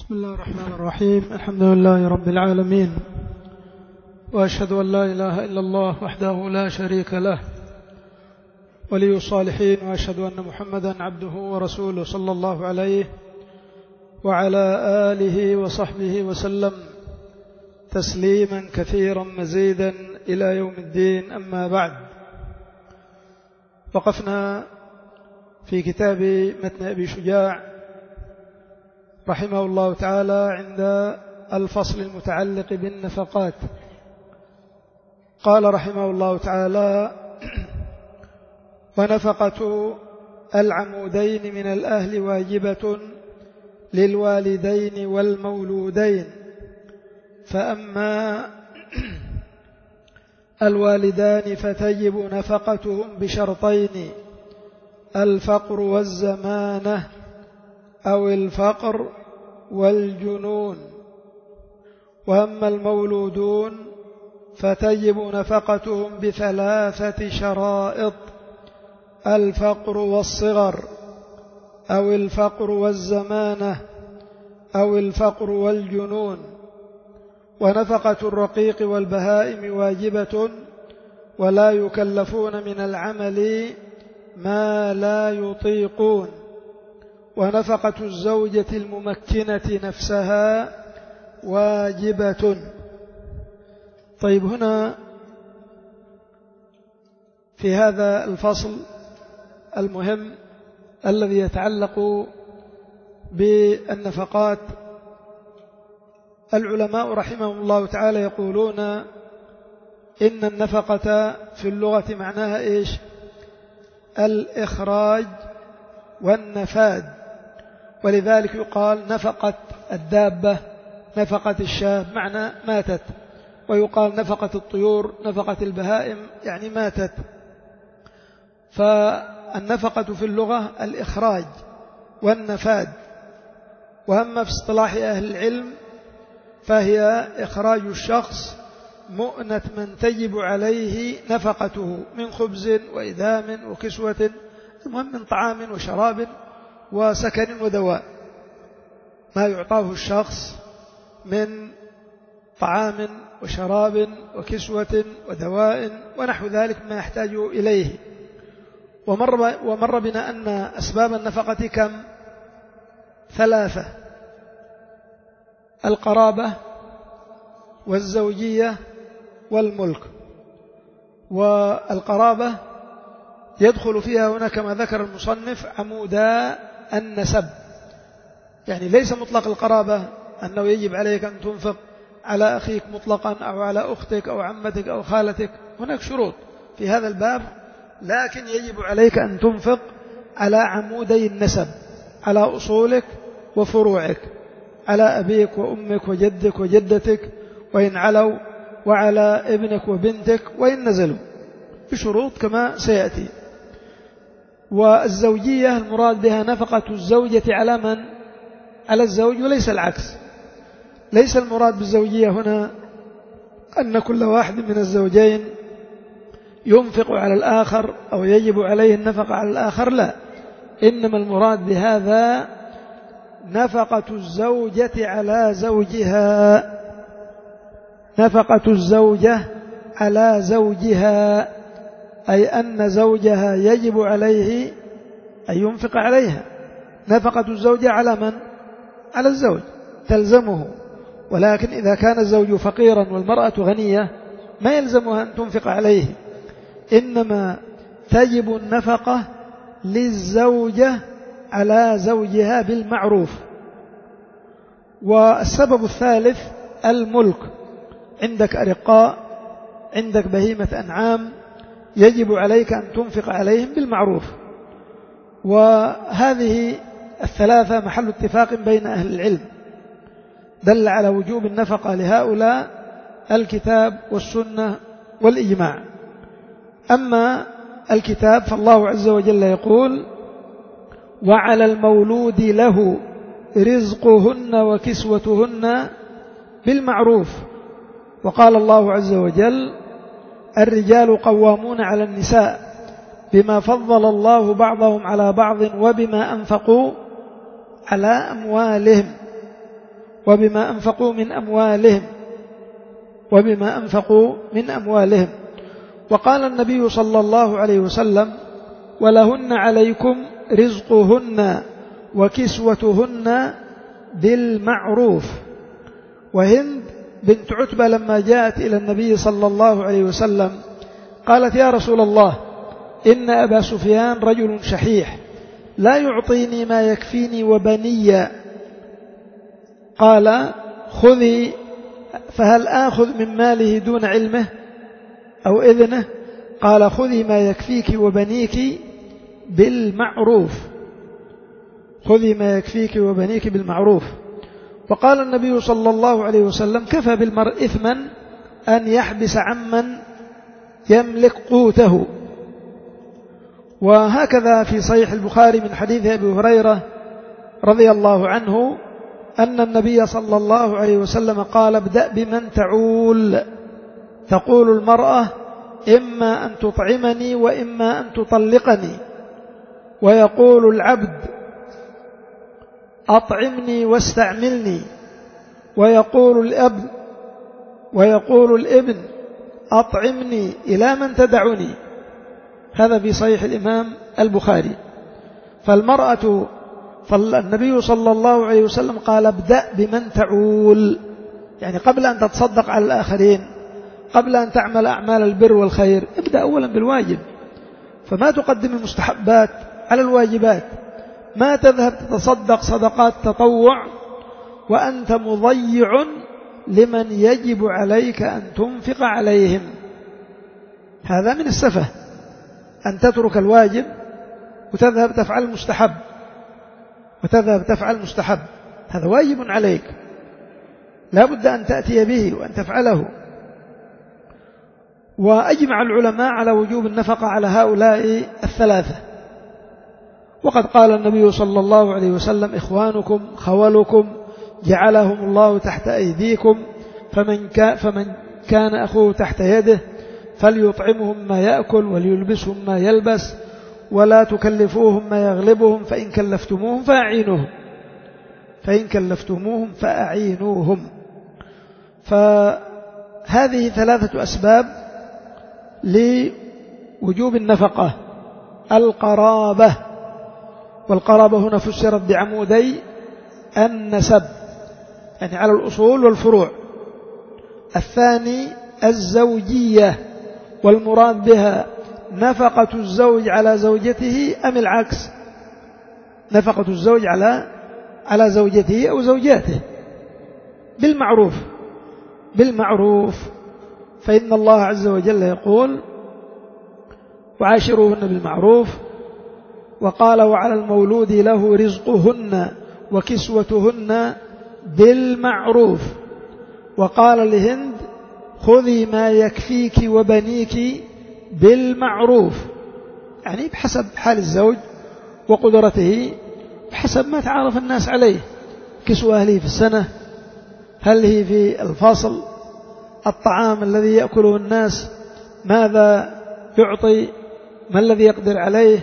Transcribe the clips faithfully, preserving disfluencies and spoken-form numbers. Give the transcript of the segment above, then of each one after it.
بسم الله الرحمن الرحيم. الحمد لله رب العالمين، وأشهد أن لا إله إلا الله وحده لا شريك له ولي الصالحين، وأشهد أن محمدا عبده ورسوله صلى الله عليه وعلى آله وصحبه وسلم تسليما كثيرا مزيدا إلى يوم الدين. أما بعد، وقفنا في كتاب متن أبي شجاع رحمه الله تعالى عند الفصل المتعلق بالنفقات. قال رحمه الله تعالى: ونفقة العمودين من الأهل واجبة للوالدين والمولودين، فأما الوالدان فتجب نفقتهم بشرطين: الفقر والزمانة أو الفقر والجنون. وأما المولودون فتجب نفقتهم بثلاثة شرائط: الفقر والصغر أو الفقر والزمانة أو الفقر والجنون. ونفقة الرقيق والبهائم واجبة، ولا يكلفون من العمل ما لا يطيقون. ونفقة الزوجة الممكنة نفسها واجبة. طيب، هنا في هذا الفصل المهم الذي يتعلق بالنفقات، العلماء رحمهم الله تعالى يقولون إن النفقة في اللغة معناها إيش؟ الإخراج والنفاد. ولذلك يقال نفقت الدابة، نفقت الشاة، معنى ماتت. ويقال نفقت الطيور، نفقت البهائم، يعني ماتت. فالنفقة في اللغة الإخراج والنفاد. وأما في اصطلاح أهل العلم فهي إخراج الشخص مؤنة من تجب عليه نفقته من خبز وإدام وكسوة، المهم من طعام وشراب وسكن ودواء، ما يعطاه الشخص من طعام وشراب وكسوة ودواء ونحو ذلك ما يحتاج إليه. ومر, ومر بنا أن أسباب النفقة كم؟ ثلاثة: القرابة والزوجية والملك. والقرابة يدخل فيها هنا كما ذكر المصنف عمودا النسب، يعني ليس مطلق القرابة أنه يجب عليك أن تنفق على أخيك مطلقا أو على أختك أو عمتك أو خالتك، هناك شروط في هذا الباب، لكن يجب عليك أن تنفق على عمودي النسب، على أصولك وفروعك، على أبيك وأمك وجدك وجدتك وإن علوا، وعلى ابنك وبنتك وإن نزلوا، بشروط كما سيأتي. والزوجية المراد بها نفقة الزوجة على من؟ على الزوج، وليس العكس. ليس المراد بالزوجية هنا أن كل واحد من الزوجين ينفق على الآخر أو يجب عليه النفقة على الآخر، لا، إنما المراد بهذا نفقة الزوجة على زوجها، نفقة الزوجة على زوجها، أي أن زوجها يجب عليه أن ينفق عليها. نفقة الزوجة على من؟ على الزوج، تلزمه. ولكن إذا كان الزوج فقيرا والمرأة غنية ما يلزمها أن تنفق عليه، إنما تجب النفقة للزوجة على زوجها بالمعروف. والسبب الثالث الملك، عندك أرقاء، عندك بهيمة أنعام، يجب عليك أن تنفق عليهم بالمعروف. وهذه الثلاثة محل اتفاق بين أهل العلم، دل على وجوب النفقة لهؤلاء الكتاب والسنة والإجماع. أما الكتاب فالله عز وجل يقول: وعلى المولود له رزقهن وكسوتهن بالمعروف. وقال الله عز وجل: الرجال قوامون على النساء بما فضل الله بعضهم على بعض وبما أنفقوا على أموالهم. وبما أنفقوا من أموالهم وبما أنفقوا من أموالهم. وقال النبي صلى الله عليه وسلم: ولهن عليكم رزقهن وكسوتهن بالمعروف. وهند بنت عتبة لما جاءت إلى النبي صلى الله عليه وسلم قالت: يا رسول الله، إن أبا سفيان رجل شحيح لا يعطيني ما يكفيني وبني. قال: خذي، فهل آخذ من ماله دون علمه أو إذنه؟ قال: خذي ما يكفيك وبنيك بالمعروف، خذي ما يكفيك وبنيك بالمعروف. وقال النبي صلى الله عليه وسلم: كفى بالمرء إثما أن يحبس عمن يملك قوته. وهكذا في صحيح البخاري من حديث أبي هريرة رضي الله عنه أن النبي صلى الله عليه وسلم قال: ابدأ بمن تعول. تقول المرأة: إما أن تطعمني وإما أن تطلقني. ويقول العبد: أطعمني واستعملني. ويقول الأب ويقول الابن: أطعمني إلى من تدعني. هذا في صحيح الإمام البخاري. فالمرأة فالنبي صلى الله عليه وسلم قال: ابدأ بمن تعول، يعني قبل أن تتصدق على الآخرين، قبل أن تعمل أعمال البر والخير، ابدأ أولا بالواجب. فما تقدم المستحبات على الواجبات، ما تذهب تتصدق صدقات تطوع وأنت مضيع لمن يجب عليك أن تنفق عليهم. هذا من السفه أن تترك الواجب وتذهب تفعل المستحب وتذهب تفعل المستحب. هذا واجب عليك، لا بد أن تأتي به وأن تفعله. وأجمع العلماء على وجوب النفقة على هؤلاء الثلاثة. وقد قال النبي صلى الله عليه وسلم: إخوانكم خولكم جعلهم الله تحت أيديكم، فمن كان, فمن كان أخوه تحت يده فليطعمهم ما يأكل وليلبسهم ما يلبس، ولا تكلفوهم ما يغلبهم، فإن كلفتموهم فأعينوهم فإن كلفتموهم فأعينوهم. فهذه ثلاثة أسباب لوجوب النفقة. القرابة، والقرابة هنا فسرت بعمودي النسب، يعني على الأصول والفروع. الثاني الزوجية، والمراد بها نفقة الزوج على زوجته أم العكس، نفقة الزوج على على زوجته أو زوجاته بالمعروف بالمعروف فإن الله عز وجل يقول: وعاشروهن بالمعروف. وقال: وعلى المولود له رزقهن وكسوتهن بالمعروف. وقال لهند: خذي ما يكفيك وبنيك بالمعروف، يعني بحسب حال الزوج وقدرته، بحسب ما تعارف الناس عليه. كسوة هل هي في السنة، هل هي في الفصل، الطعام الذي يأكله الناس ماذا يعطي، ما الذي يقدر عليه.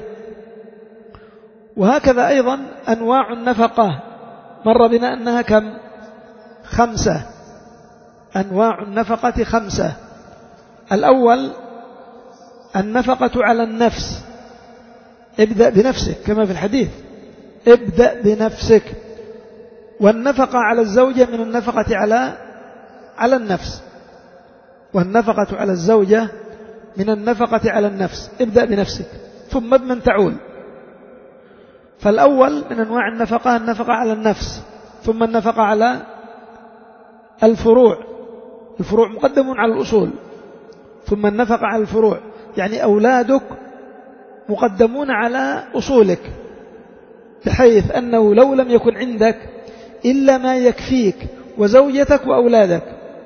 وهكذا أيضا أنواع النفقة مر بنا أنها كم؟ خمسة. أنواع النفقة خمسة. الأول النفقة على النفس، ابدأ بنفسك كما في الحديث، ابدأ بنفسك. والنفقة على الزوجة من النفقة على على النفس، والنفقة على الزوجة من النفقة على النفس. ابدأ بنفسك ثم بمن تعول. فالأول من أنواع النفقة النفقة على النفس، ثم النفقة على الفروع، الفروع مقدم على الأصول، ثم النفقة على الفروع، يعني أولادك مقدمون على أصولك، بحيث أنه لو لم يكن عندك إلا ما يكفيك وزوجتك وأولادك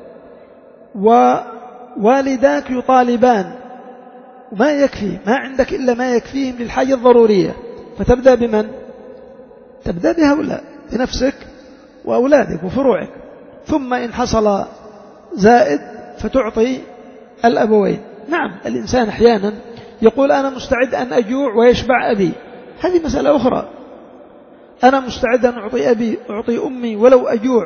ووالداك يطالبان وما يكفي، ما عندك إلا ما يكفيهم للحاجة الضرورية، فتبدأ بمن؟ تبدأ بهؤلاء، بنفسك وأولادك وفروعك. ثم إن حصل زائد فتعطي الأبوين. نعم، الإنسان أحيانا يقول: أنا مستعد أن أجوع ويشبع أبي، هذه مسألة أخرى. أنا مستعد أن أعطي أبي أعطي أمي ولو أجوع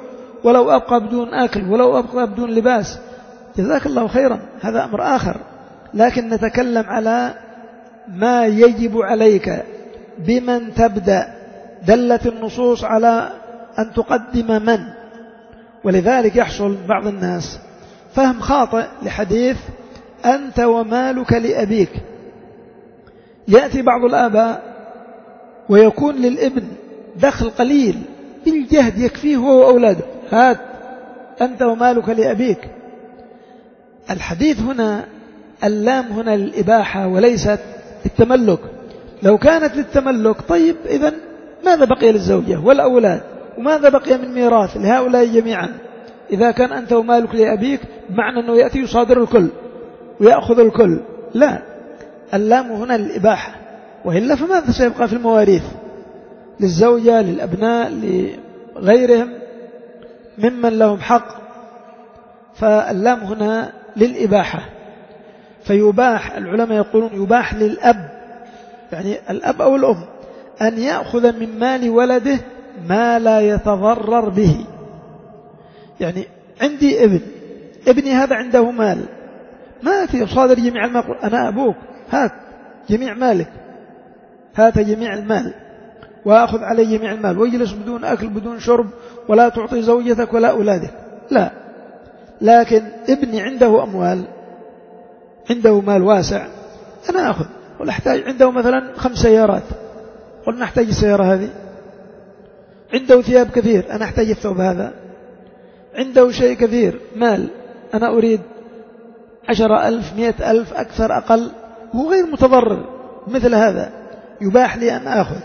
ولو أبقى بدون أكل ولو أبقى بدون لباس، جزاك الله خيرا، هذا أمر آخر. لكن نتكلم على ما يجب عليك بمن تبدأ. دلت النصوص على أن تقدم من، ولذلك يحصل بعض الناس فهم خاطئ لحديث أنت ومالك لأبيك. يأتي بعض الآباء ويكون للابن دخل قليل بالجهد يكفيه هو وأولاده، هات أنت ومالك لأبيك. الحديث هنا اللام هنا للإباحة وليست للتملك. لو كانت للتملك طيب إذن ماذا بقي للزوجة والأولاد، وماذا بقي من ميراث لهؤلاء جميعا؟ إذا كان أنت ومالك لأبيك بمعنى أنه يأتي يصادر الكل ويأخذ الكل، لا، اللام هنا للإباحة، وإلا فماذا سيبقى في المواريث للزوجة للأبناء لغيرهم ممن لهم حق؟ فاللام هنا للإباحة. فيباح، العلماء يقولون يباح للأب، يعني الأب أو الأم، أن يأخذ من مال ولده ما لا يتضرر به. يعني عندي ابن، ابني هذا عنده مال، ما يصادر جميع المال، أنا أبوك هات جميع مالك، هات جميع المال وأخذ عليه جميع المال، ويجلس بدون أكل بدون شرب ولا تعطي زوجتك ولا أولادك، لا. لكن ابني عنده أموال، عنده مال واسع، أنا أخذ، ولا أحتاج، عنده مثلا خمس سيارات، قلنا نحتاج السيارة هذه، عنده ثياب كثير، أنا أحتاج الثوب هذا، عنده شيء كثير مال، أنا أريد عشرة ألف مئة ألف أكثر أقل، هو غير متضرر مثل هذا، يباح لي أن أخذ.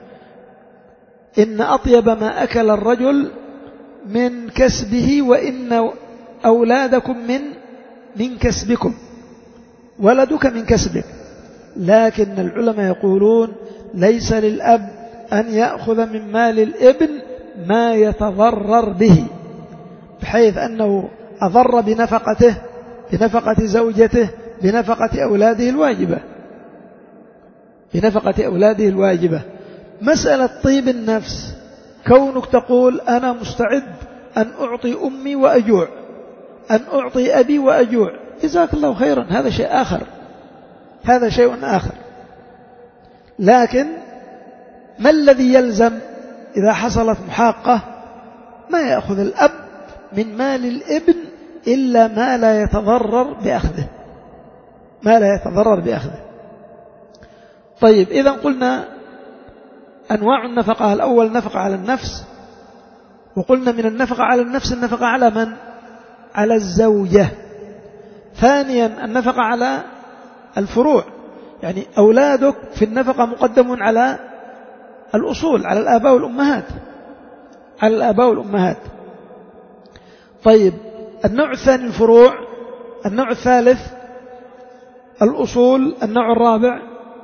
إن أطيب ما أكل الرجل من كسبه وإن أولادكم من من كسبكم، ولدك من كسبك. لكن العلماء يقولون ليس للأب أن يأخذ من مال الابن ما يتضرر به، بحيث أنه أضر بنفقته، بنفقة زوجته، بنفقة أولاده الواجبة، بنفقة أولاده الواجبة. مسألة طيب النفس، كونك تقول أنا مستعد أن أعطي أمي وأجوع، أن أعطي أبي وأجوع، جزاك الله خيرا، هذا شيء آخر، هذا شيء آخر. لكن ما الذي يلزم إذا حصلت محاقة؟ ما يأخذ الأب من مال الابن إلا ما لا يتضرر بأخذه، ما لا يتضرر بأخذه. طيب، إذا قلنا أنواع النفقة، الأول نفقة على النفس، وقلنا من النفقة على النفس النفقة على من؟ على الزوجة. ثانيا النفقة على الفروع، يعني أولادك في النفقة مقدم على الأصول، على الآباء والأمهات، على الآباء والأمهات. طيب، النوع الثاني الفروع، النوع الثالث الأصول، النوع الرابع.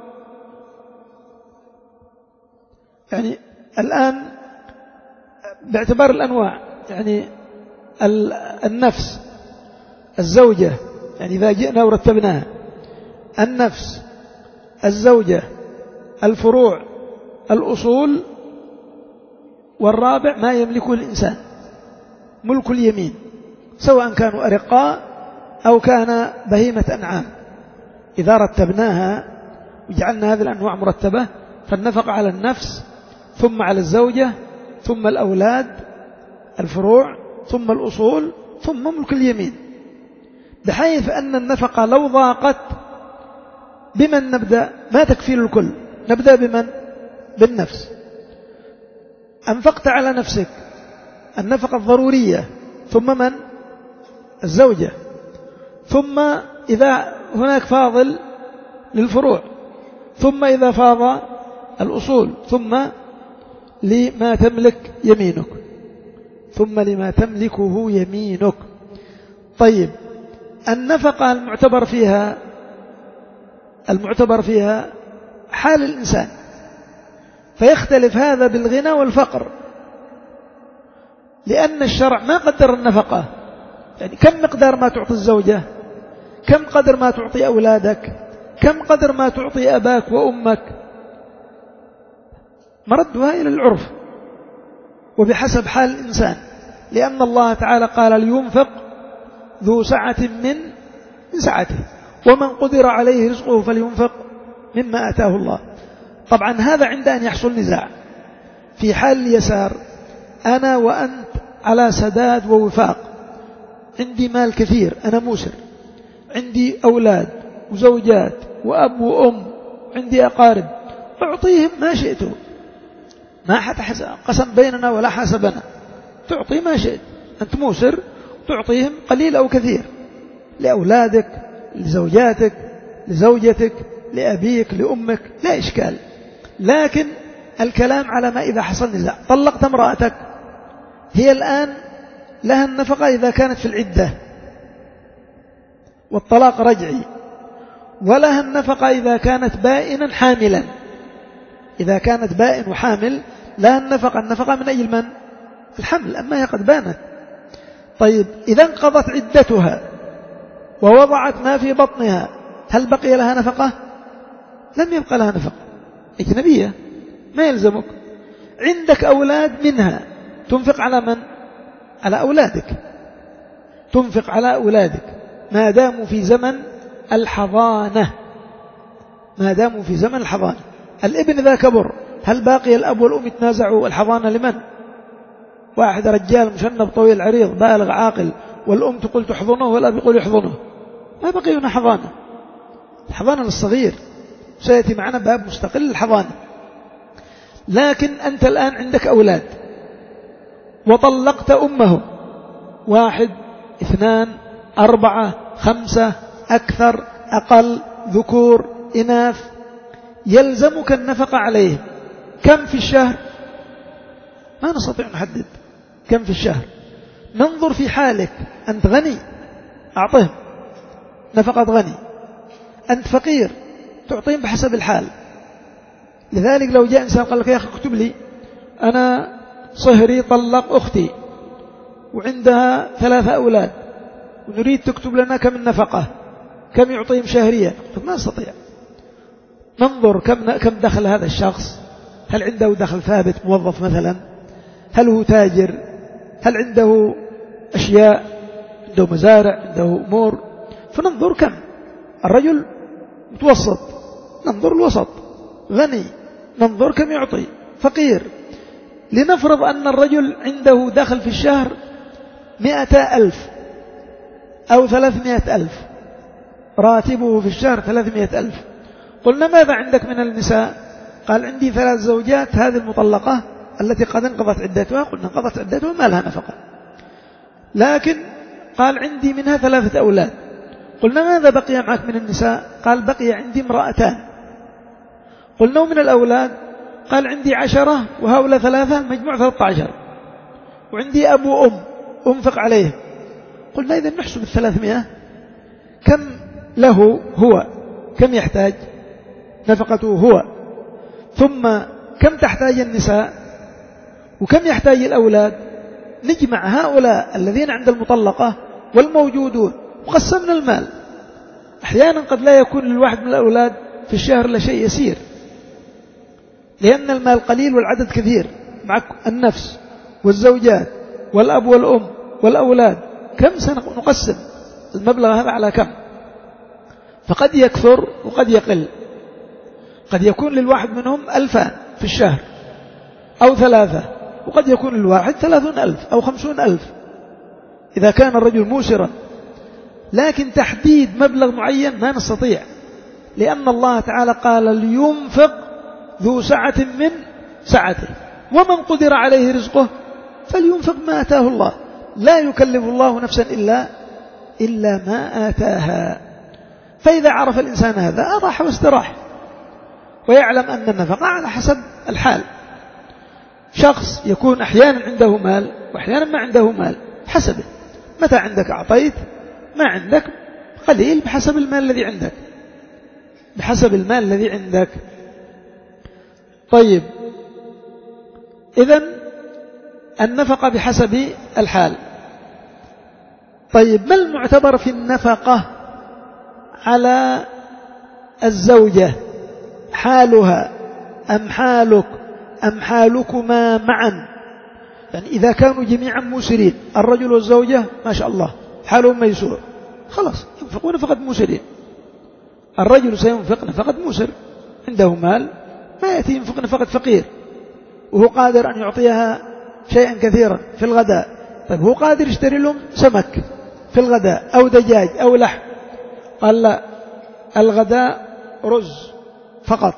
يعني الآن باعتبار الأنواع، يعني النفس، الزوجة، يعني إذا جئنا ورتبناها، النفس، الزوجة، الفروع، الأصول، والرابع ما يملكه الإنسان، ملك اليمين، سواء كانوا أرقاء أو كان بهيمة أنعام. إذا رتبناها وجعلنا هذه الأنواع مرتبة، فالنفقة على النفس، ثم على الزوجة، ثم الأولاد، الفروع، ثم الأصول، ثم ملك اليمين، بحيث أن النفقة لو ضاقت بمن نبدأ؟ ما تكفي الكل، نبدأ بمن؟ بالنفس. أنفقت على نفسك النفقة الضرورية، ثم من؟ الزوجة، ثم إذا هناك فاضل للفروع، ثم إذا فاض الأصول، ثم لما تملك يمينك، ثم لما تملكه يمينك. طيب، النفقة المعتبر فيها المعتبر فيها حال الإنسان، فيختلف هذا بالغنى والفقر، لأن الشرع ما قدر النفقة، يعني كم مقدار ما تعطي الزوجة، كم قدر ما تعطي أولادك، كم قدر ما تعطي أباك وأمك، مردها إلى العرف وبحسب حال الإنسان. لأن الله تعالى قال لينفق ذو سعة من من سعته ومن قدر عليه رزقه فلينفق مما آتاه الله. طبعا هذا عند أن يحصل نزاع في حال اليسار، أنا وأنت على سداد ووفاق، عندي مال كثير، أنا موسر، عندي أولاد وزوجات وأب وأم، عندي أقارب، أعطيهم ما شئت، ما حد قسم بيننا ولا حاسبنا، تعطي ما شئت، أنت موسر تعطيهم قليل أو كثير، لأولادك، لزوجاتك، لزوجتك، لأبيك، لأمك، لا إشكال. لكن الكلام على ما إذا حصل نزاع. طلقت امرأتك، هي الآن لها النفقة إذا كانت في العدة والطلاق رجعي، ولها النفقة إذا كانت بائنا حاملا. إذا كانت بائن وحامل لها النفقة، النفقة من أي المن؟ الحمل، أما هي قد بانت. طيب إذا انقضت عدتها ووضعت ما في بطنها، هل بقي لها نفقة؟ لم يبقى لها نفقة، أجنبية ما يلزمك. عندك أولاد منها، تنفق على من؟ على أولادك، تنفق على أولادك ما داموا في زمن الحضانة، ما داموا في زمن الحضانة. الابن إذا كبر، هل باقي الأب والأم يتنازعوا الحضانة لمن؟ واحد رجال مشنب طويل عريض بالغ عاقل، والأم تقول تحضنه والأب يقول يحضنه، ما بقي هنا حضانة. الحضانة للصغير، سيأتي معنا باب مستقل للحضانة. لكن أنت الآن عندك أولاد وطلقت أمهم، واحد اثنان أربعة خمسة أكثر أقل، ذكور إناث، يلزمك النفقة عليهم. كم في الشهر؟ ما نستطيع نحدد كم في الشهر، ننظر في حالك. أنت غني أعطهم نفقة غني، أنت فقير تعطيهم بحسب الحال. لذلك لو جاء إنسان قال لك يا أخي اكتب لي، أنا صهري طلق أختي وعندها ثلاثة أولاد ونريد تكتب لنا كم النفقة، كم يعطيهم شهريا، ما نستطيع. ننظر كم كم دخل هذا الشخص، هل عنده دخل ثابت موظف مثلا، هل هو تاجر، هل عنده أشياء، عنده مزارع، عنده أمور، فننظر كم. الرجل متوسط ننظر الوسط، غني ننظر كم يعطي، فقير. لنفرض أن الرجل عنده دخل في الشهر مئة ألف أو ثلاثمائة ألف، راتبه في الشهر ثلاثمائة ألف. قلنا ماذا عندك من النساء؟ قال عندي ثلاث زوجات، هذه المطلقة التي قد انقضت عدتها، قلنا انقضت عدتها ما لها نفقة. لكن قال عندي منها ثلاثة أولاد، قلنا ماذا بقي معك من النساء؟ قال بقي عندي امرأتان. قلنا ومن الأولاد؟ قال عندي عشرة وهؤلاء ثلاثة، مجموع ثلاثة عشر، وعندي أب وأم أنفق عليهم. قلنا إذا نحسب الثلاثمائة، كم له هو، كم يحتاج نفقته هو، ثم كم تحتاج النساء، وكم يحتاج الأولاد. نجمع هؤلاء الذين عند المطلقة والموجودون وقسمنا المال. أحيانا قد لا يكون للواحد من الأولاد في الشهر إلا شيء يسير، لأن المال قليل والعدد كثير، مع النفس والزوجات والأب والأم والأولاد، كم سنقسم المبلغ هذا على كم؟ فقد يكثر وقد يقل، قد يكون للواحد منهم ألفان في الشهر أو ثلاثة، وقد يكون للواحد ثلاثون ألف أو خمسون ألف إذا كان الرجل موسرا. لكن تحديد مبلغ معين ما نستطيع، لأن الله تعالى قال لينفق ذو سعة من سعته ومن قدر عليه رزقه فلينفق ما آتاه الله، لا يكلف الله نفسا إلا إلا ما آتاها. فإذا عرف الإنسان هذا أراح واستراح، ويعلم أن النفقة على حسب الحال. شخص يكون أحيانا عنده مال وأحيانا ما عنده مال، حسبه، متى عندك أعطيت، ما عندك قليل بحسب المال الذي عندك، بحسب المال الذي عندك. طيب إذن النفقة بحسب الحال. طيب ما المعتبر في النفقة على الزوجة؟ حالها أم حالك أم حالكما معا؟ يعني إذا كانوا جميعا موسرين الرجل والزوجة ما شاء الله حالهم ميسور خلاص ينفقون فقط موسرين. الرجل سينفق نفقة موسر عنده مال ما يأتي ينفق نفقة فقير وهو قادر أن يعطيها شيئا كثيرا في الغداء. طيب هو قادر يشتري لهم سمك في الغداء أو دجاج أو لحم، قال لا الغداء رز فقط،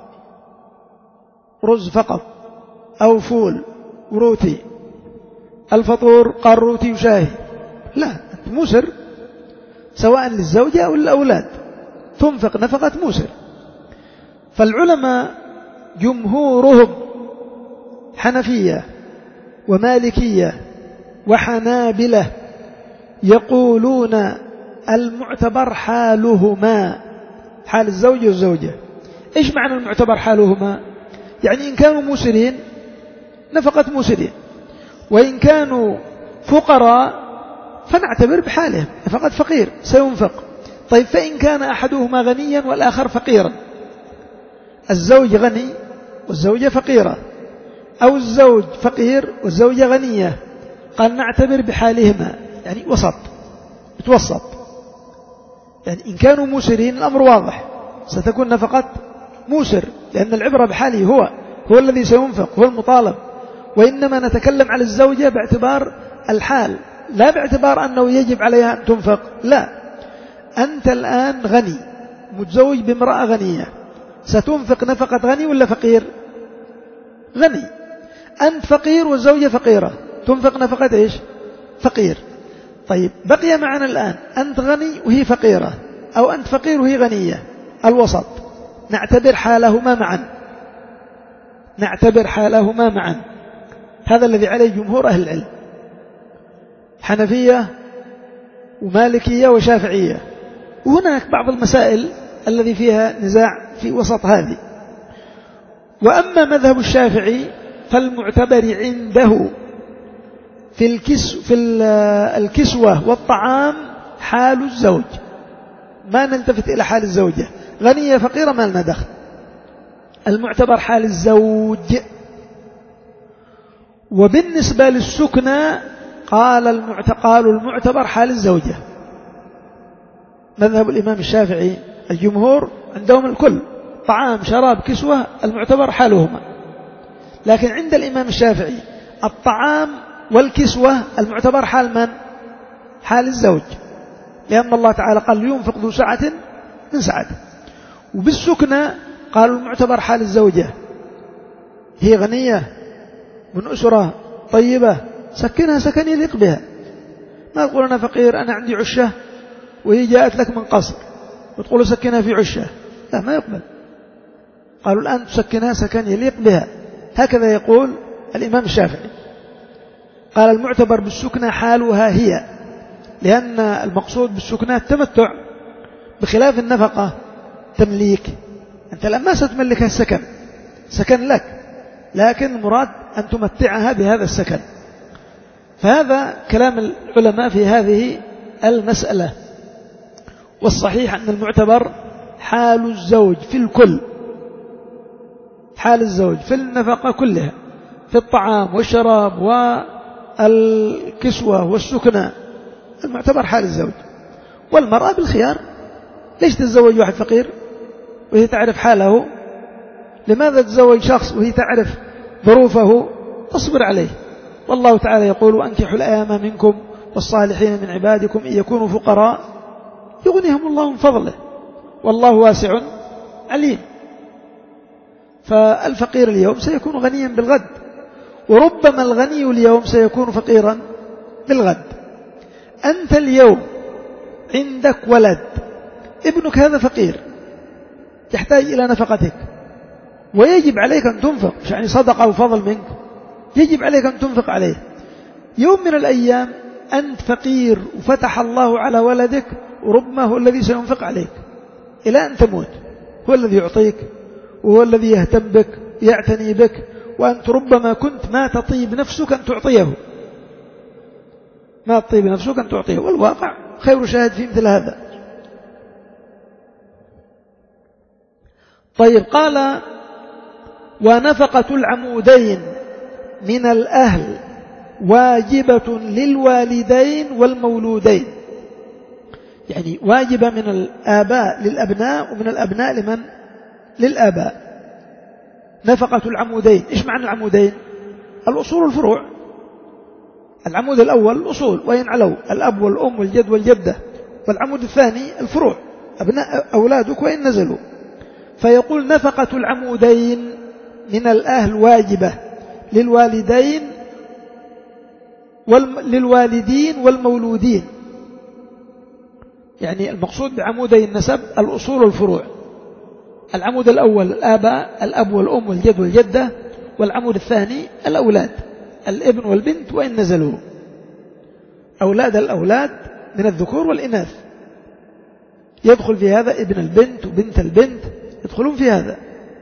رز فقط أو فول وروتي، الفطور قال روتي وشاهي. لا أنت موسر سواء للزوجة أو للأولاد تنفق نفقة موسر. فالعلماء جمهورهم حنفية ومالكية وحنابلة يقولون المعتبر حالهما، حال الزوج والزوجة. إيش معنى المعتبر حالهما؟ يعني إن كانوا موسرين نفقة موسرين، وإن كانوا فقراء فنعتبر بحالهم نفقة فقير سينفق. طيب فإن كان أحدهما غنيا والآخر فقيرا، الزوج غني والزوجة فقيرة، أو الزوج فقير والزوجة غنية، قال نعتبر بحالهما، يعني وسط متوسط. يعني إن كانوا موسرين الأمر واضح ستكون نفقة موسر، لأن العبرة بحاله هو هو الذي سينفق، هو المطالب. وإنما نتكلم على الزوجة باعتبار الحال لا باعتبار أنه يجب عليها أن تنفق. لا، أنت الآن غني متزوج بامرأة غنية، ستنفق نفقة غني ولا فقير؟ غني. أنت فقير والزوجة فقيرة، تنفق نفقة إيش؟ فقير. طيب بقي معنا الآن أنت غني وهي فقيرة، أو أنت فقير وهي غنية، الوسط نعتبر حالهما معا، نعتبر حالهما معا. هذا الذي عليه جمهور أهل العلم، حنفية ومالكية وشافعية. وهناك بعض المسائل الذي فيها نزاع في وسط هذه. وأما مذهب الشافعي فالمعتبر عنده في الكس في الكسوة والطعام حال الزوج، ما نلتفت إلى حال الزوجة، غنية فقيرة ما لنا دخل، المعتبر حال الزوج. وبالنسبة للسكنى قال المعتقال المعتبر حال الزوجة. مذهب الإمام الشافعي الجمهور عندهم الكل طعام شراب كسوة المعتبر حالهما، لكن عند الإمام الشافعي الطعام والكسوة المعتبر حال من؟ حال الزوج، لأن الله تعالى قال لينفق ذو سعة من سعته. وبالسكنى قالوا المعتبر حال الزوجة، هي غنية من أسرة طيبة سكنها سكن يليق بها، ما تقول أنا فقير أنا عندي عشة وهي جاءت لك من قصر وتقول سكنها في عشة، لا ما يقبل. قالوا الآن تسكنها سكن يليق بها، هكذا يقول الإمام الشافعي. قال المعتبر بالسكنى حالها هي، لأن المقصود بالسكنى التمتع بخلاف النفقة تمليك. أنت الآن ما ستملكها السكن، سكن لك، لكن المراد أن تمتعها بهذا السكن. فهذا كلام العلماء في هذه المسألة. والصحيح أن المعتبر حال الزوج في الكل، حال الزوج في النفقة كلها، في الطعام والشراب والكسوة والسكنى، المعتبر حال الزوج. والمرأة بالخيار، ليش تتزوج واحد فقير وهي تعرف حاله؟ لماذا تتزوج شخص وهي تعرف ظروفه؟ تصبر عليه. والله تعالى يقول أنكحوا الأيام منكم والصالحين من عبادكم إن يكونوا فقراء يغنيهم الله من فضله والله واسع عليم. فالفقير اليوم سيكون غنيا بالغد، وربما الغني اليوم سيكون فقيرا بالغد. أنت اليوم عندك ولد، ابنك هذا فقير يحتاج إلى نفقتك، ويجب عليك أن تنفق، مش يعني صدقة وفضل منك، يجب عليك أن تنفق عليه. يوم من الأيام أنت فقير وفتح الله على ولدك، وربما هو الذي سينفق عليك إلى أن تموت، هو الذي يعطيك وهو الذي يهتم بك يعتني بك، وأنت ربما كنت ما تطيب نفسك أن تعطيه، ما تطيب نفسك أن تعطيه. والواقع خير شاهد في مثل هذا. طيب قال ونفقة العمودين من الأهل واجبة للوالدين والمولودين، يعني واجبة من الآباء للأبناء ومن الأبناء لمن؟ للآباء. نفقة العمودين. إيش معنى العمودين؟ الأصول والفروع. العمود الأول الأصول وإن علوا، الأب والأم والجد والجدة، والعمود الثاني الفروع، أبناء أولادك وإن نزلوا. فيقول نفقة العمودين من الأهل واجبة للوالدين للوالدين والمولودين، يعني المقصود بعمودي النسب الأصول والفروع. العمود الأول الآباء، الأب والأم والجد والجدة، والعمود الثاني الأولاد، الابن والبنت وإن نزلوا، أولاد الأولاد من الذكور والإناث، يدخل في هذا ابن البنت وبنت البنت، يدخلون في هذا.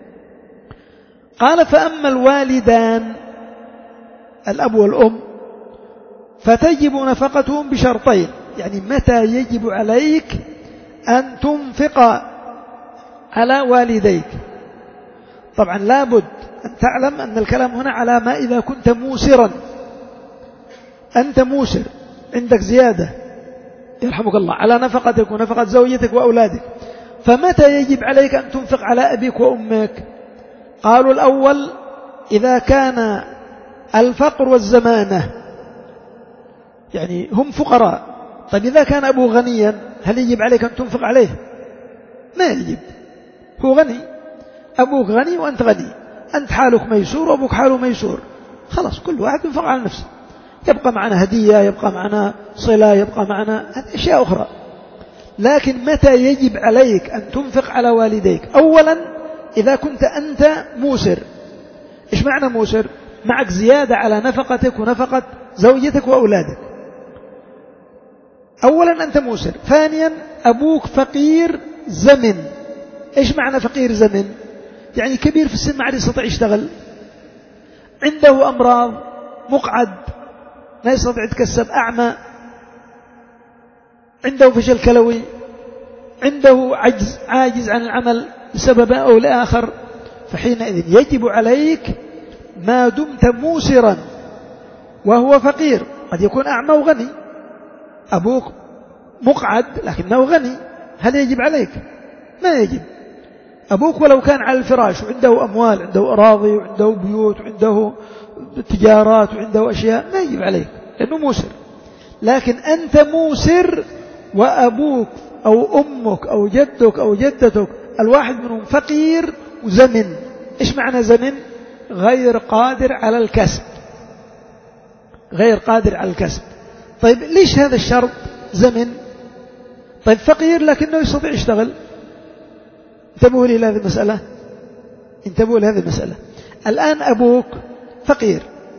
قال فأما الوالدان الأب والأم فتجب نفقتهم بشرطين، يعني متى يجب عليك أن تنفق على والديك؟ طبعا لابد أن تعلم أن الكلام هنا على ما إذا كنت موسرا، أنت موسر عندك زيادة يرحمك الله على نفقتك ونفقة زوجتك وأولادك، فمتى يجب عليك أن تنفق على أبيك وأمك؟ قالوا الأول إذا كان الفقر والزمانة، يعني هم فقراء. طيب إذا كان أبوه غنيا هل يجب عليك أن تنفق عليه؟ ما يجب، هو غني، أبوك غني وأنت غني، أنت حالك ميسور وأبوك حاله ميسور، خلاص كل واحد ينفق على نفسه، يبقى معنا هدية، يبقى معنا صلة، يبقى معنا أشياء أخرى. لكن متى يجب عليك أن تنفق على والديك؟ أولا إذا كنت أنت موسر. إيش معنى موسر؟ معك زيادة على نفقتك ونفقة زوجتك وأولادك. أولا أنت موسر. ثانيا أبوك فقير زمن. إيش معنى فقير زمن؟ يعني كبير في السن ما عاد يستطيع يشتغل، عنده أمراض، مقعد لا يستطيع يتكسب، أعمى، عنده فشل كلوي، عنده عجز، عاجز عن العمل بسبب أو لآخر، فحينئذ يجب عليك ما دمت موسرا وهو فقير. قد يكون أعمى وغني، أبوك مقعد لكنه غني، هل يجب عليك؟ ما يجب. أبوك ولو كان على الفراش وعنده أموال، عنده أراضي وعنده بيوت وعنده تجارات وعنده أشياء، ما يجب عليك لأنه موسر. لكن أنت موسر وأبوك أو أمك أو جدك أو جدتك الواحد منهم فقير وزمن. إيش معنى زمن؟ غير قادر على الكسب، غير قادر على الكسب. طيب ليش هذا الشرط زمن؟ طيب فقير لكنه يستطيع يشتغل. انتبهوا لي لهذه المسألة، انتبهوا لهذه المسألة. الآن أبوك فقير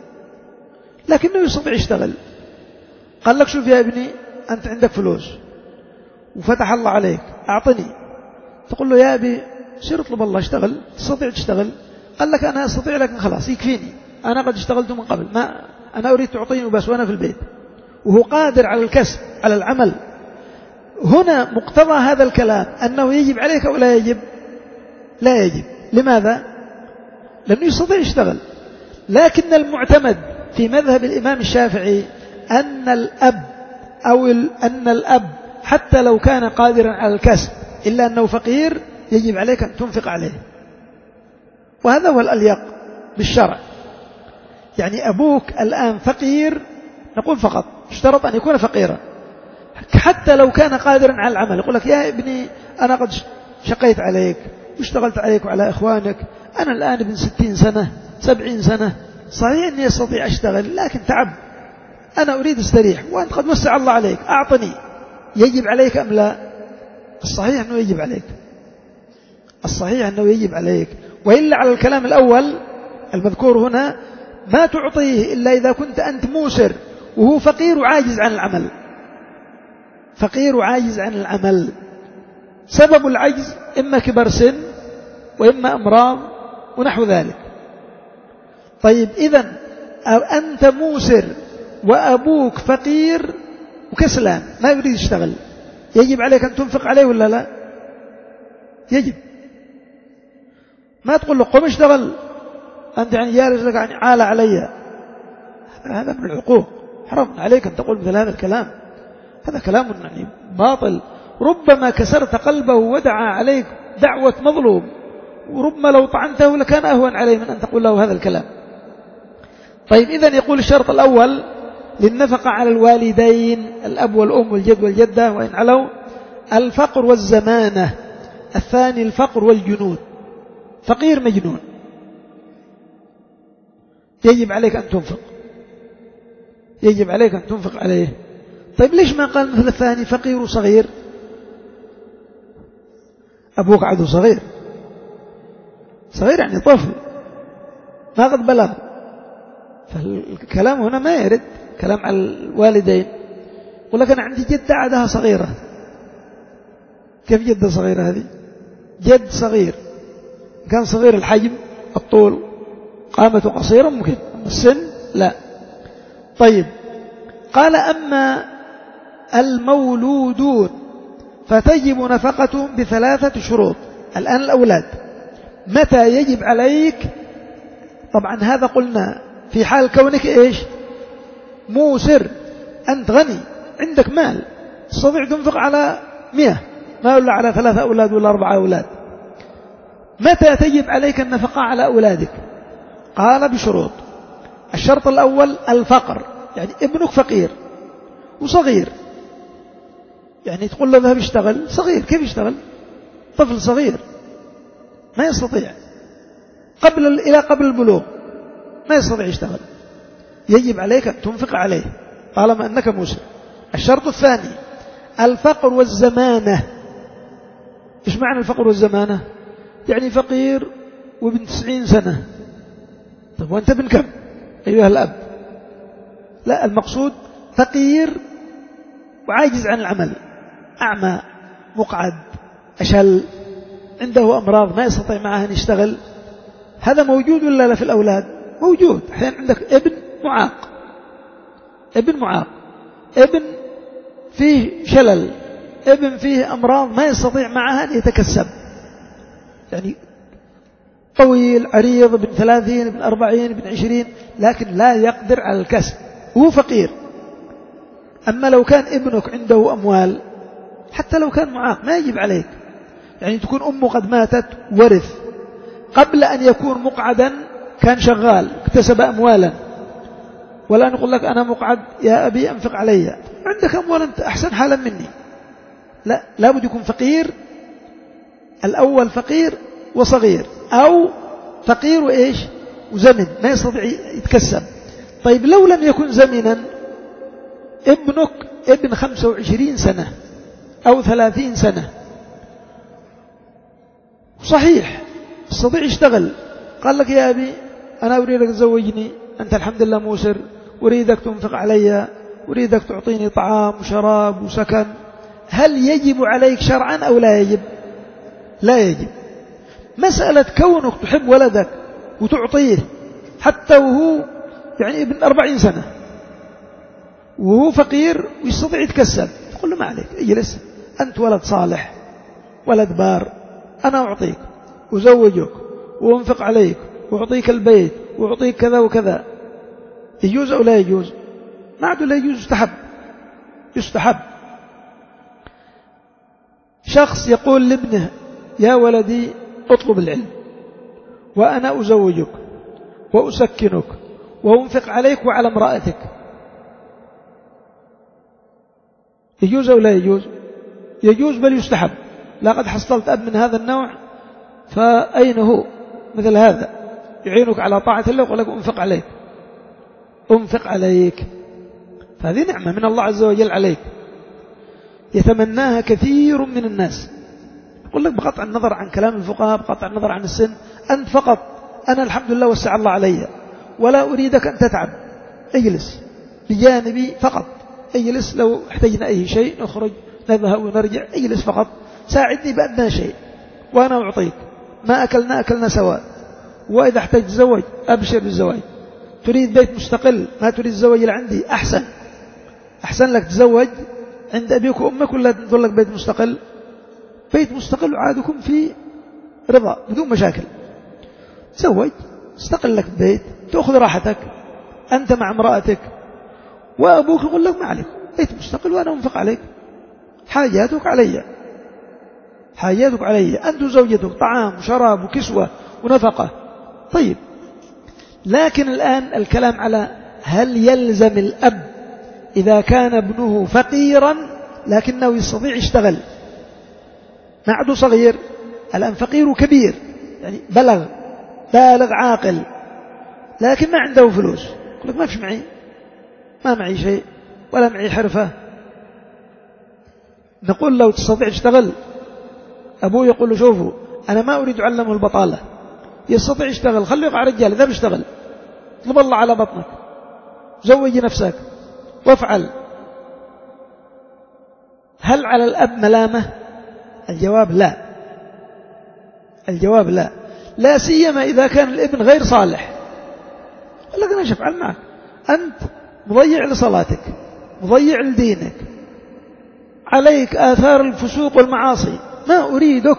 لكنه يستطيع يشتغل، قال لك شوف يا ابني أنت عندك فلوس وفتح الله عليك، أعطني. تقول له يا أبي سير اطلب الله، اشتغل، تستطيع تشتغل. قال لك أنا أستطيع لكن خلاص يكفيني، أنا قد اشتغلت من قبل، ما أنا أريد تعطيني وبس وأنا في البيت، وهو قادر على الكسب على العمل. هنا مقتضى هذا الكلام أنه يجب عليك أو لا يجب؟ لا يجب. لماذا؟ لأنه يستطيع يشتغل. لكن المعتمد في مذهب الإمام الشافعي أن الأب أو أن الأب حتى لو كان قادرا على الكسب إلا أنه فقير يجب عليك أن تنفق عليه، وهذا هو الأليق بالشرع. يعني أبوك الآن فقير، نقول فقط اشترط أن يكون فقيرا، حتى لو كان قادرا على العمل. يقول لك يا ابني أنا قد شقيت عليك واشتغلت عليك وعلى إخوانك، أنا الآن ابن ستين سنة سبعين سنة، صحيح أني أستطيع أشتغل لكن تعب، أنا أريد استريح وأنت قد وسع الله عليك، أعطني. يجب عليك أم لا؟ الصحيح أنه يجب عليك، الصحيح أنه يجب عليك. وإلا على الكلام الأول المذكور هنا ما تعطيه إلا إذا كنت أنت موسر وهو فقير وعاجز عن العمل، فقير وعاجز عن العمل. سبب العجز إما كبر سن وإما أمراض ونحو ذلك. طيب إذن أنت موسر وأبوك فقير وكسلان ما يريد يشتغل، يجب عليك أن تنفق عليه ولا لا؟ يجب. ما تقول له قم اشتغل أنت يعني جالس لك يعني عالة علي، هذا من العقوق، حرام عليك أن تقول مثل هذا الكلام، هذا كلام يعني باطل، ربما كسرت قلبه ودعا عليك دعوة مظلوم، وربما لو طعنته لكان أهون عليه من أن تقول له هذا الكلام. طيب إذن يقول الشرط الأول للنفقة على الوالدين الأب والأم والجد والجدة وإن علوا الفقر والزمانة. الثاني الفقر والجنون، فقير مجنون يجب عليك أن تنفق، يجب عليك أن تنفق عليه. طيب ليش ما قال مثل الثاني فقير وصغير؟ أبوك عدو صغير، صغير يعني طفل ما قد بلغ، فالكلام هنا ما يرد كلام على الوالدين. ولكن عندي جدة عادها صغيرة، كيف جدة صغيرة هذه؟ جد صغير، كان صغير الحجم الطول قامته قصيرة ممكن، السن لا. طيب قال أما المولودون فتجب نفقتهم بثلاثة شروط. الآن الأولاد متى يجب عليك؟ طبعا هذا قلنا في حال كونك إيش؟ موسر، أنت غني عندك مال تستطيع تنفق على مئة، ما ولا على ثلاثة أولاد ولا أربعة أولاد. متى تجب عليك النفقة على أولادك؟ قال بشروط. الشرط الأول الفقر، يعني ابنك فقير وصغير، يعني تقول له ذهب اشتغل، صغير كيف يشتغل؟ طفل صغير ما يستطيع قبل إلى قبل البلوغ ما يستطيع يشتغل، يجب عليك أن تنفق عليه طالما أنك مسلم. الشرط الثاني الفقر والزمانة. إيش معنى الفقر والزمانة؟ يعني فقير وابن تسعين سنة. طيب وأنت ابن كم أيها الأب؟ لا، المقصود فقير وعاجز عن العمل، أعمى مقعد أشل عنده أمراض ما يستطيع معها أن يشتغل. هذا موجود ولا لا في الأولاد؟ موجود. أحيانا عندك ابن معاق، ابن معاق، ابن فيه شلل، ابن فيه أمراض ما يستطيع معها أن يتكسب، يعني طويل عريض ابن ثلاثين ابن أربعين ابن عشرين لكن لا يقدر على الكسب وهو فقير. أما لو كان ابنك عنده أموال حتى لو كان معاق ما يجب عليك، يعني تكون أمه قد ماتت ورث، قبل أن يكون مقعدا كان شغال اكتسب أموالا، ولا نقول لك أنا مقعد يا أبي أنفق علي، عندك أموال أنت أحسن حالا مني. لا، لابد يكون فقير الأول، فقير وصغير، أو فقير وإيش وزمن ما يستطيع يتكسب. طيب لو لم يكن زمنا، ابنك ابن خمسة وعشرين سنة أو ثلاثين سنة صحيح يستطيع يشتغل، قال لك يا أبي أنا أريدك تزوجني، أنت الحمد لله موسر، أريدك تنفق علي، أريدك تعطيني طعام وشراب وسكن، هل يجب عليك شرعا أو لا يجب؟ لا يجب. مسألة كونك تحب ولدك وتعطيه حتى وهو يعني ابن أربعين سنة وهو فقير ويستطيع يتكسب، تقول له ما عليك، اجلس أنت ولد صالح ولد بار، أنا أعطيك وزوجك وأنفق عليك وأعطيك البيت وأعطيك كذا وكذا. يجوز أو لا يجوز؟ ما عاد لا يجوز، يستحب، يستحب. شخص يقول لابنه يا ولدي اطلب العلم وأنا أزوجك وأسكنك وأنفق عليك وعلى امرأتك، يجوز أو لا يجوز؟ يجوز بل يستحب. لقد حصلت أب من هذا النوع فأين هو مثل هذا يعينك على طاعة الله ويقول لك أنفق عليك، أنفق عليك، فهذه نعمة من الله عز وجل عليك يتمناها كثير من الناس. يقول لك بقطع النظر عن كلام الفقهاء، بقطع النظر عن السن، أنت فقط أنا الحمد لله وسع الله علي ولا أريدك أن تتعب، اجلس بجانبي فقط، اجلس لو احتجنا أي شيء نخرج نذهب ونرجع، اجلس فقط ساعدني بأدنى شيء وأنا أعطيك، ما أكلنا أكلنا سواء، وإذا احتجت زوج أبشر بالزواج، تريد بيت مستقل ما تريد الزواج اللي عندي أحسن، أحسن لك تزوج عند أبيك وأمك ولا تنظر لك بيت مستقل؟ بيت مستقل وعادكم في رضا بدون مشاكل، تزوج استقل لك بيت تأخذ راحتك أنت مع امرأتك وأبوك يقول لك ما عليك، بيت مستقل وأنا أنفق عليك، حاجاتك علي، حاجاتك علي أنت وزوجتك، طعام وشراب وكسوة ونفقة. طيب، لكن الآن الكلام على هل يلزم الأب إذا كان ابنه فقيرا لكنه يستطيع يشتغل، ما عده صغير، الآن فقير وكبير، يعني بلغ بالغ عاقل لكن ما عنده فلوس، يقول لك ما فيش معي، ما معي شيء ولا معي حرفة، نقول له تستطيع تشتغل؟ أبوه يقول له شوفوا أنا ما أريد أعلمه البطالة، يستطيع يشتغل، خليه يقع رجال، ذا بيشتغل، اطلب الله على بطنك، زوجي نفسك وافعل. هل على الأب ملامة؟ الجواب لا، الجواب لا، لا سيما إذا كان الابن غير صالح. قال لك أنا أيش أفعل معك؟ أنت مضيع لصلاتك، مضيع لدينك، عليك آثار الفسوق والمعاصي، ما أريدك،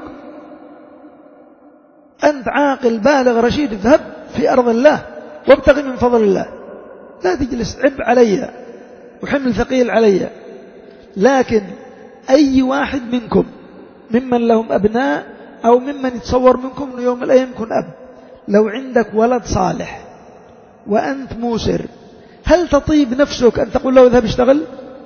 أنت عاقل بالغ رشيد، اذهب في أرض الله وابتغي من فضل الله، لا تجلس عبء علي وحمل ثقيل علي. لكن أي واحد منكم ممن لهم أبناء أو ممن يتصور منكم أنه يوم الأيام يكون أب، لو عندك ولد صالح وأنت موسر، هل تطيب نفسك أن تقول له اذهب اشتغل؟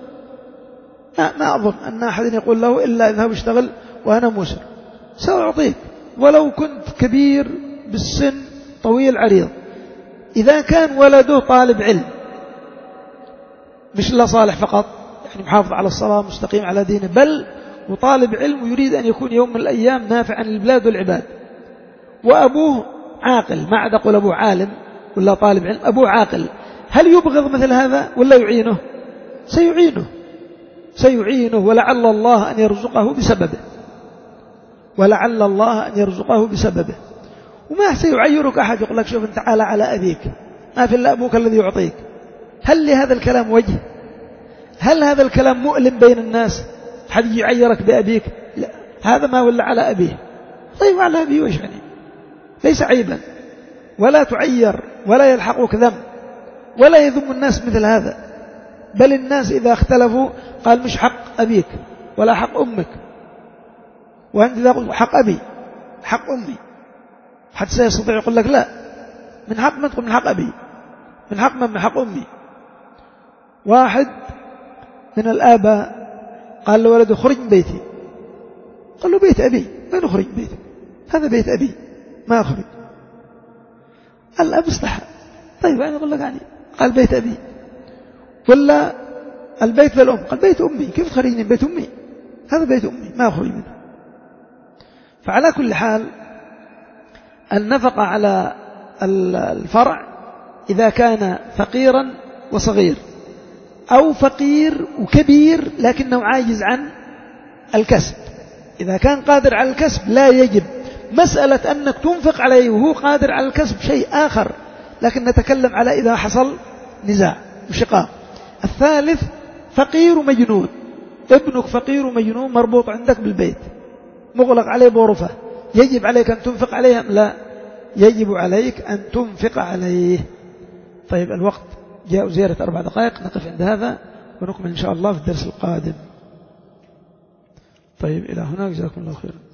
ما أظن أن أحد يقول له إلا اذهب اشتغل وأنا موسر، سأعطيك ولو كنت كبير بالسن طويل عريض. إذا كان ولده طالب علم مش لا صالح فقط، يعني محافظ على الصلاة مستقيم على دينه، بل وطالب علم ويريد أن يكون يوم من الأيام نافعا للبلاد والعباد، وأبوه عاقل، ما عاد أقول أبوه عالم ولا طالب علم، أبوه عاقل، هل يبغض مثل هذا ولا يعينه؟ سيعينه، سيعينه، ولعل الله أن يرزقه بسببه، ولعل الله أن يرزقه بسببه. وما سيعيرك أحد يقول لك شوف أنت تعال على أبيك، ما في إلا أبوك الذي يعطيك. هل لهذا الكلام وجه؟ هل هذا الكلام مؤلم بين الناس؟ حد يعيرك بأبيك؟ لا، هذا ما ولا على أبيه. طيب على أبيه وإيش يعني؟ ليس عيبا، ولا تعير ولا يلحقك ذنب ولا يذم الناس مثل هذا، بل الناس إذا اختلفوا قال مش حق أبيك ولا حق أمك، وأنت إذا قلت حق أبي حق أمي، حد سيستطيع يقول لك لا، من حق من تقول من حق أبي، من حق من من حق أمي. واحد من الآباء قال لولده خرج من بيتي، قال له بيت أبي، ما نخرج من بيتك، هذا بيت أبي ما أخرج. الأب استحى، طيب أنا أقول لك يعني، قال بيت أبي، ولا البيت للأم، قال بيت أمي، كيف تخرجني من بيت أمي؟ هذا بيت أمي ما أخرج منه. فعلى كل حال النفقة على الفرع إذا كان فقيرا وصغير، أو فقير وكبير لكنه عاجز عن الكسب. إذا كان قادر على الكسب لا يجب، مسألة أنك تنفق عليه وهو قادر على الكسب شيء آخر، لكن نتكلم على إذا حصل نزاع وشقاق. الثالث فقير ومجنون، ابنك فقير ومجنون مربوط عندك بالبيت، مغلق عليه بغرفة، يجب عليك أن تنفق عليه أم لا؟ يجب عليك أن تنفق عليه. طيب الوقت جاء زيارة أربع دقائق، نقف عند هذا ونكمل إن شاء الله في الدرس القادم. طيب إلى هنا، جزاكم الله خيرا.